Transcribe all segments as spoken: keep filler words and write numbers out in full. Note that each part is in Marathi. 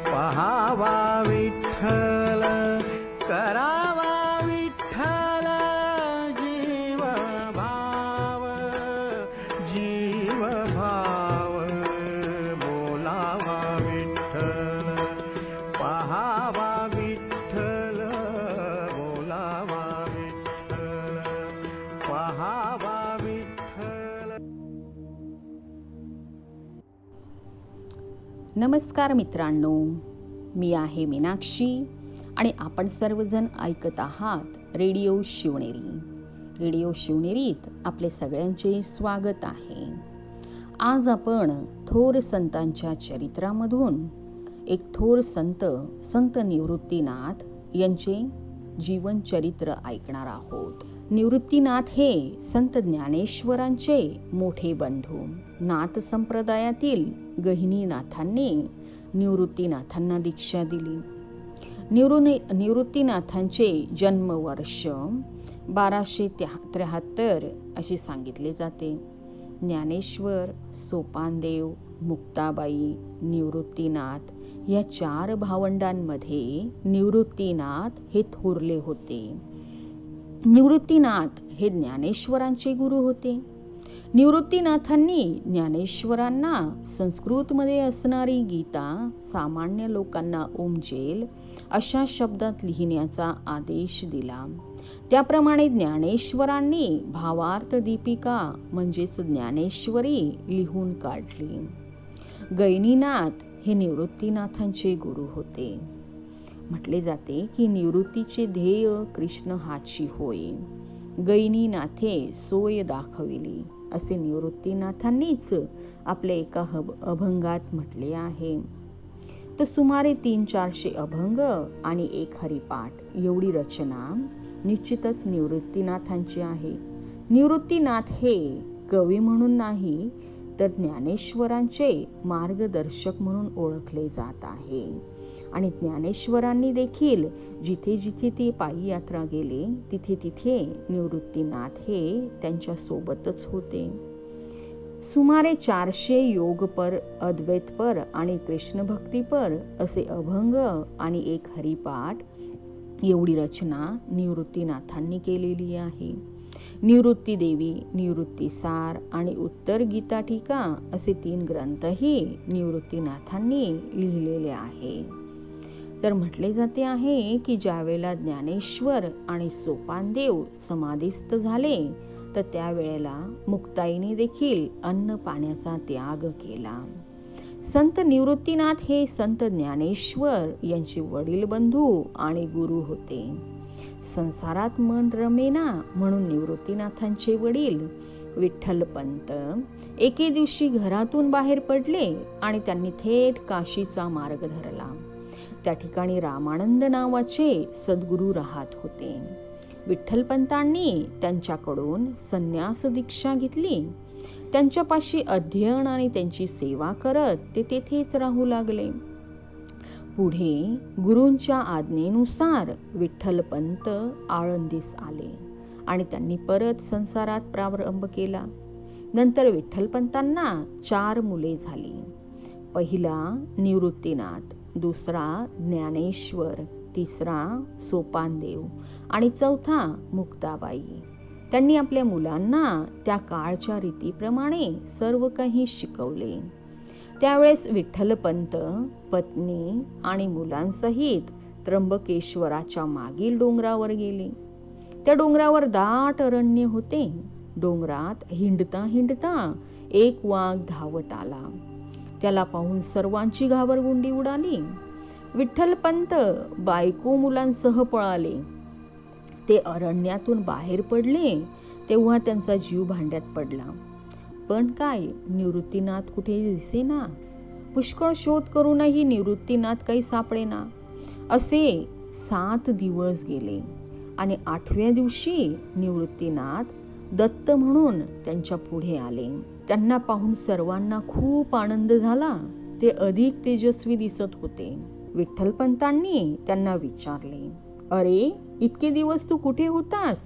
पहावा विठ्ठल, करावा विठ्ठल जीव भाव, जीव भाव बोलावा विठ्ठल, पहावा विठ्ठल, बोलावा विठ्ठल, पहावा विठ्ठल. नमस्कार मित्रांनो, मी आहे मीनाक्षी आणि आपण सर्वजण ऐकत आहात रेडिओ शिवनेरी. रेडिओ शिवनेरीत आपले सगळ्यांचे स्वागत आहे. आज आपण थोर संतांच्या चरित्रामधून एक थोर संत संत निवृत्तीनाथ यांचे जीवनचरित्र ऐकणार आहोत. निवृत्तीनाथ हे संत ज्ञानेश्वरांचे मोठे बंधू. नाथ संप्रदायातील गहिनीनाथांनी निवृत्तीनाथांना दीक्षा दिली. निवृ निवृत्तीनाथांचे जन्मवर्ष बाराशे त्र्याहत्तर असे सांगितले जाते. ज्ञानेश्वर, सोपानदेव, मुक्ताबाई, निवृत्तीनाथ या चार भावंडांमध्ये निवृत्तीनाथ हे थोरले होते. निवृत्तीनाथ हे ज्ञानेश्वरांचे गुरु होते. निवृत्तीनाथांनी ज्ञानेश्वरांना संस्कृतमध्ये असणारी गीता सामान्य लोकांना उमजेल अशा शब्दात लिहिण्याचा आदेश दिला. त्याप्रमाणे ज्ञानेश्वरांनी भावार्थ दीपिका म्हणजेच ज्ञानेश्वरी लिहून काढली. गहिनीनाथ हे निवृत्तीनाथांचे गुरु होते. म्हटले जाते की निवृत्तीचे ध्येय कृष्ण हाची होय, गहिनीनाथे सोय दाखविली असे निवृत्तीनाथांनीच आपल्या एका अभंगात म्हटले आहे. तर सुमारे तीन चारशे अभंग आणि एक हरिपाठ एवढी रचना निश्चितच निवृत्तीनाथांची आहे. निवृत्तीनाथ हे कवी म्हणून नाही तर ज्ञानेश्वरांचे मार्गदर्शक म्हणून ओळखले जात आहे. आणि ज्ञानेश्वरांनी देखील जिथे जिथे ते पायी यात्रा गेले तिथे तिथे निवृत्तीनाथ हे त्यांच्या सोबतच होते. सुमारे चारशे योगपर, अद्वैतपर आणि कृष्णभक्तीपर असे अभंग आणि एक हरिपाठ एवढी रचना निवृत्तीनाथांनी केलेली आहे. निवृत्ती देवी, निवृत्ती सार आणि उत्तर गीता टीका असे तीन ग्रंथही निवृत्तीनाथांनी लिहिलेले आहे. तर म्हटले जाते आहे की ज्यावेळेला ज्ञानेश्वर आणि सोपानदेव समाधीस्थ झाले तर त्यावेळेला मुक्ताईने देखील अन्न पाण्याचा त्याग केला. संत निवृत्तीनाथ हे संत ज्ञानेश्वर यांचे वडील बंधू आणि गुरु होते. संसारात मन रमेना म्हणून निवृत्तीनाथांचे वडील विठ्ठलपंत एके दिवशी घरातून बाहेर पडले आणि त्यांनी थेट काशीचा मार्ग धरला. त्या ठिकाणी रामानंद नावाचे सद्गुरू राहत होते. विठ्ठलपंतांनी त्यांच्याकडून संन्यास दीक्षा घेतली. त्यांच्यापाशी अध्ययन आणि त्यांची सेवा करत ते तेथेच राहू लागले. पुढे गुरूंच्या आज्ञेनुसार विठ्ठलपंत आळंदीस आले आणि त्यांनी परत संसारात प्रारंभ केला. नंतर विठ्ठलपंतांना चार मुले झाली. पहिला निवृत्तीनाथ, दुसरा ज्ञानेश्वर, तिसरा सोपानदेव आणि चौथा मुक्ताबाई. त्यांनी आपल्या मुलांना त्या काळच्या रीतीप्रमाणे सर्व काही शिकवले. त्यावेळेस विठ्ठलपंत पत्नी आणि मुलांसहित त्र्यंबकेश्वराच्या मागील डोंगरावर गेले. त्या डोंगरावर दाट अरण्य होते. डोंगरात हिंडता हिंडता एक वाघ धावत आला. त्याला पाहून सर्वांची घाबरगुंडी उडाली. विठ्ठलपंत बायको मुलांसह पळाले. ते अरण्यातून बाहेर पडले तेव्हा त्यांचा जीव भांड्यात पडला. पण काय निवृत्तीनाथ कुठे दिसेना. पुष्कळ शोध करूनही निवृत्तीनाथ काही सापडेना. असे सात दिवस गेले आणि आठव्या दिवशी निवृत्तीनाथ दत्त म्हणून त्यांच्या पुढे आले. त्यांना पाहून सर्वांना खूप आनंद झाला. ते अधिक तेजस्वी दिसत होते. विठ्ठलपंतांनी त्यांना विचारले, अरे इतके दिवस तू कुठे होतास?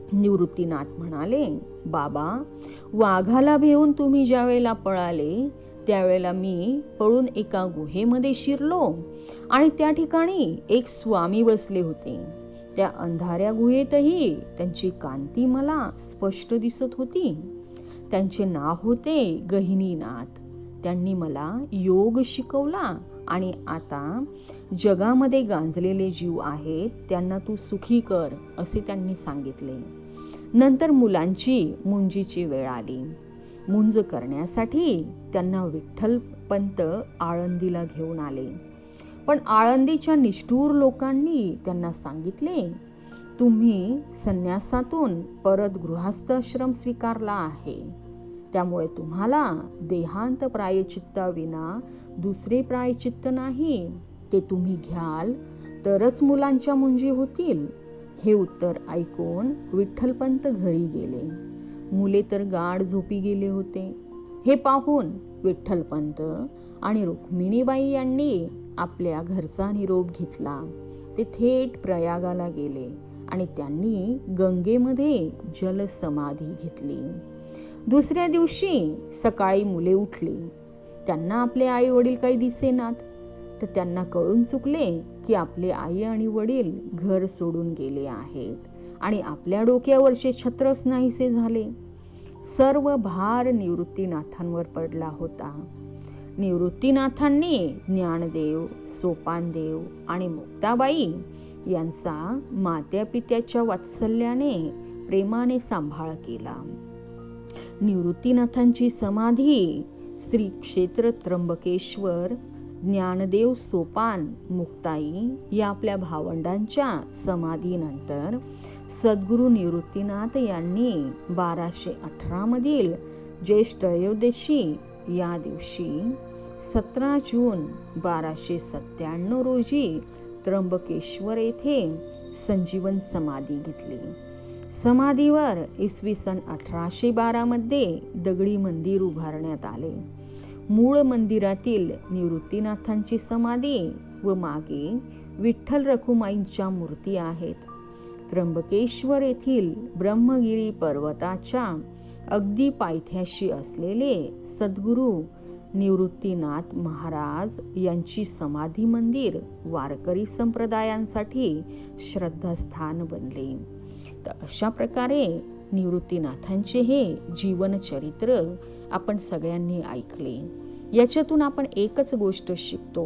निवृत्तीनाथ म्हणाले, बाबा वाघाला भेऊन तुम्ही ज्या वेळेला पळाले त्यावेळेला मी पळून एका गुहेमध्ये शिरलो आणि त्या ठिकाणी एक स्वामी बसले होते. त्या अंधाऱ्या गुहेतही त्यांची कांती मला स्पष्ट दिसत होती. त्यांचे नाव होते गहिनीनाथ. त्यांनी मला योग शिकवला आणि आता जगामध्ये गांजलेले जीव आहेत त्यांना तू सुखी कर असे त्यांनी सांगितले. नंतर मुलांची मुंजीची वेळ आली. मुंज करण्यासाठी त्यांना विठ्ठलपंत आळंदीला घेऊन आले. पण आळंदीच्या निष्ठुर लोकांनी त्यांना सांगितले, तुम्ही संन्यासातून परत गृहस्थाश्रम स्वीकारला आहे, त्यामुळे तुम्हाला देहांत प्रायचित्ताविना दुसरे प्रायचित्त नाही. ते तुम्ही घ्याल तरच मुलांच्या मुंजी होतील. हे उत्तर ऐकून विठ्ठलपंत घरी गेले. मुले तर गाढ झोपी गेले होते. हे पाहून विठ्ठलपंत आणि रुक्मिणीबाई यांनी आपल्या घरचा निरोप घेतला. ते थेट प्रयागाला गेले आणि त्यांनी गंगेमध्ये जलसमाधी घेतली. दुसऱ्या दिवशी सकाळी मुले उठली. त्यांना आपले आई वडील काही दिसेनात. तर त्यांना कळून चुकले की आपले आई आणि वडील घर सोडून गेले आहेत आणि आपल्या डोक्यावरचे छत्रच नाहीसे झाले. सर्व भार निवृत्तीनाथांवर पडला होता. निवृत्तीनाथांनी ज्ञानदेव, सोपानदेव आणि मुक्ताबाई यांचा मात्या पित्याच्या वात्सल्याने प्रेमाने सांभाळ केला. निवृत्तीनाथांची समाधी श्री क्षेत्र त्र्यंबकेश्वर, ज्ञानदेव, सोपान, मुक्ताई या आपल्या भावंडांच्या समाधीनंतर सद्गुरू निवृत्तीनाथ यांनी बाराशे अठरा मधील ज्येष्ठ त्रयोदशी या दिवशी सतरा जून बाराशे सत्त्याण्णव रोजी त्र्यंबकेश्वर येथे संजीवन समाधी घेतली. समाधीवर इसवी सन अठराशे बारा मध्ये दगडी मंदिर उभारण्यात आले. मूळ मंदिरातील निवृत्तीनाथांची समाधी व मागे विठ्ठल रखुमाईंच्या मूर्ती आहेत. त्र्यंबकेश्वर येथील ब्रह्मगिरी पर्वताच्या अगदी पायथ्याशी असलेले सद्गुरू निवृत्तीनाथ महाराज यांची समाधी मंदिर वारकरी संप्रदायांसाठी श्रद्धास्थान बनले. तर अशा प्रकारे निवृत्तीनाथांचे हे जीवनचरित्र आपण सगळ्यांनी ऐकले. याच्यातून आपण एकच गोष्ट शिकतो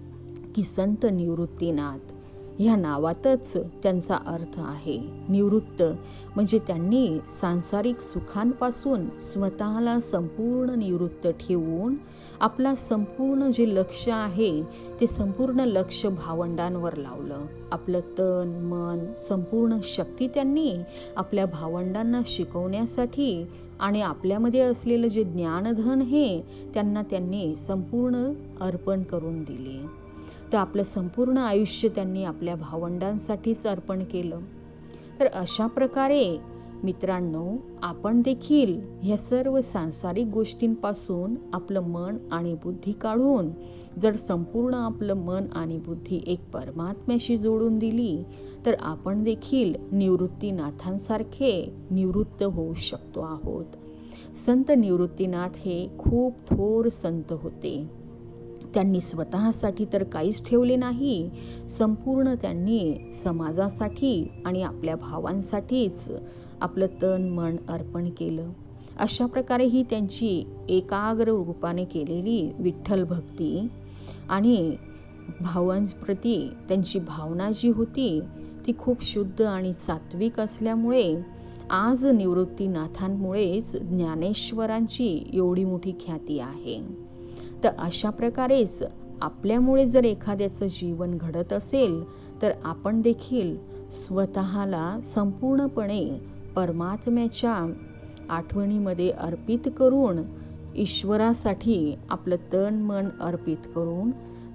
की संत निवृत्तीनाथ ह्या नावातच त्यांचा अर्थ आहे. निवृत्त म्हणजे त्यांनी सांसारिक सुखांपासून स्वतःला संपूर्ण निवृत्त ठेवून आपला संपूर्ण जे लक्ष आहे ते संपूर्ण लक्ष भावंडांवर लावलं. आपलं तन मन संपूर्ण शक्ती त्यांनी आपल्या भावंडांना शिकवण्यासाठी आणि आपल्यामध्ये असलेलं जे ज्ञानधन हे त्यांना त्यांनी संपूर्ण अर्पण करून दिले. तर आपलं संपूर्ण आयुष्य त्यांनी आपल्या भावंडांसाठीच अर्पण केलं. तर अशा प्रकारे मित्रांनो, आपण देखील ह्या सर्व सांसारिक गोष्टींपासून आपलं मन आणि बुद्धी काढून जर संपूर्ण आपलं मन आणि बुद्धी एक परमात्म्याशी जोडून दिली तर आपण देखील निवृत्तीनाथांसारखे निवृत्त होऊ शकतो आहोत. संत निवृत्तीनाथ हे खूप थोर संत होते. त्यांनी स्वतःसाठी तर काहीच ठेवले नाही, संपूर्ण त्यांनी समाजासाठी आणि आपल्या भावांसाठीच आपलं तन मन अर्पण केलं. अशा प्रकारे ही त्यांची एकाग्र रूपाने केलेली विठ्ठल भक्ती आणि भावांप्रती त्यांची भावना जी होती ती खूप शुद्ध आणि सात्विक असल्यामुळे आज निवृत्तीनाथांमुळेच ज्ञानेश्वरांची एवढी मोठी ख्याती आहे. तर अशा प्रकारेच आपल्यामुळे जर एखाद्याचं जीवन घडत असेल तर आपण देखील स्वतःला संपूर्णपणे परमात्म्याच्या आठवणीमध्ये अर्पित करून ईश्वरासाठी आपलं तन मन अर्पित करून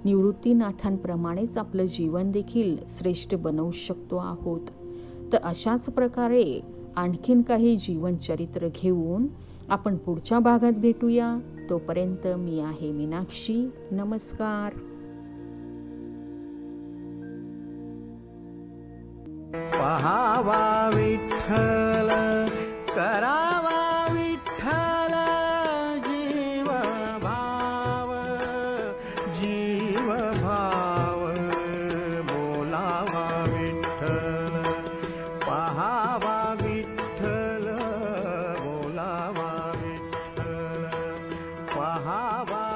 निवृत्तीनाथांप्रमाणेच आपलं जीवन देखील श्रेष्ठ बनवू शकतो आहोत. तर अशाच प्रकारे आणखीन काही जीवनचरित्र घेऊन आपण पुढच्या भागात भेटूया. तोपर्यंत मी आहे मीनाक्षी. नमस्कार. पहावा विठ्ठल, करावा विठ्ठल, जीव भाव विठ्ठल पहावा विठ्ठल बोलावा विठ्ठल पहावा